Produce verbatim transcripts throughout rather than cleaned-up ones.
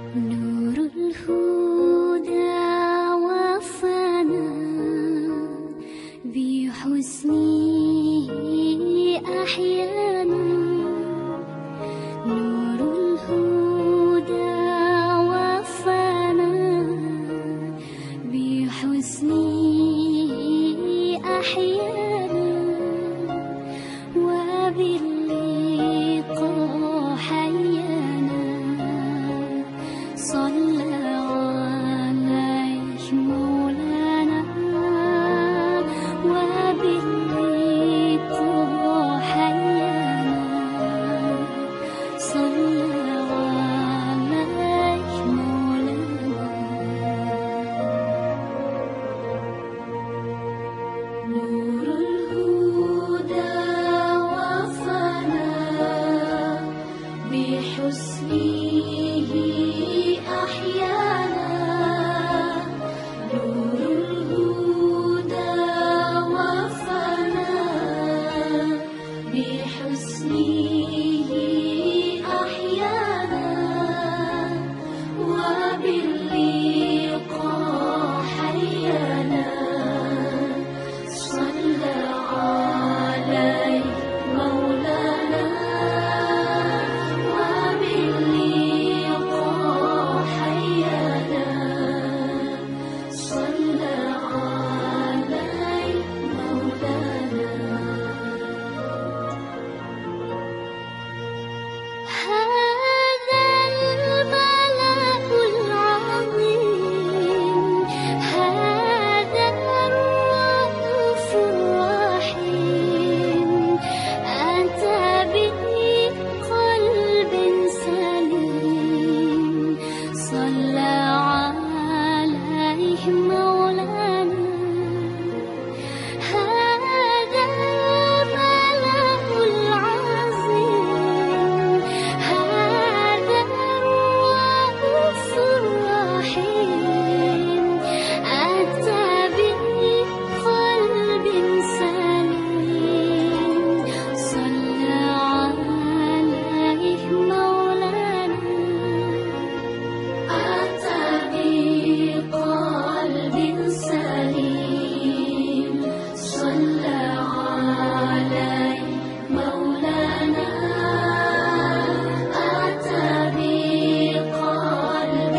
نور الهدى وفانا بحسنه أحيانا. نور الهدى وفانا بحسنه أحيانا، وباللقاء حيانا. صلى عليه مولانا وباللقاء حيانا. صلى عليه مولانا. نور الهدى وفانا بحسنه أحيانا. نور الهدى وفانا بحسنه أحيانا، وباللقاء حيانا. صلى عليه مولانا وباللقاء حيانا. صلى عليه مولانا. هذا الملأ العظيم، هذا الرؤوف الرحيم، أتى بقلب سليم. صلى عليه مولانا. هذا الملأ العظيم، هذا الرؤوف الرحيم، أتى بقلب سليم. صلى عليه مولانا. أتى بقلب سليم. صلى عليه مولانا. أتى بقلب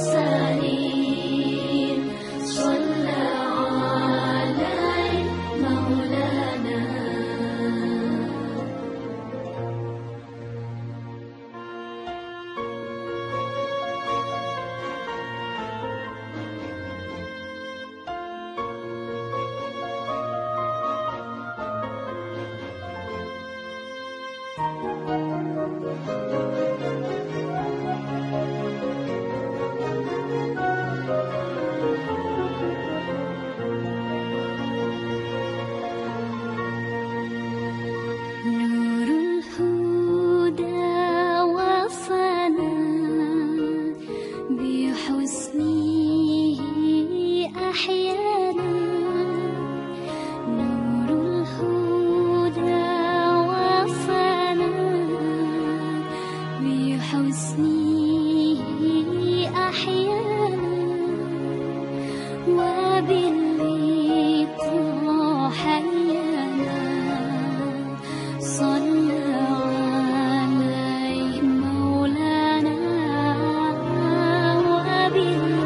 سليم. صلى عليه مولانا. نور الهدى وفانا بحسنه أحيانا. نور الهدى وفانا بحسنه أحيانا، وباللقاء حيانا. صلى عليه مولانا وباللقاء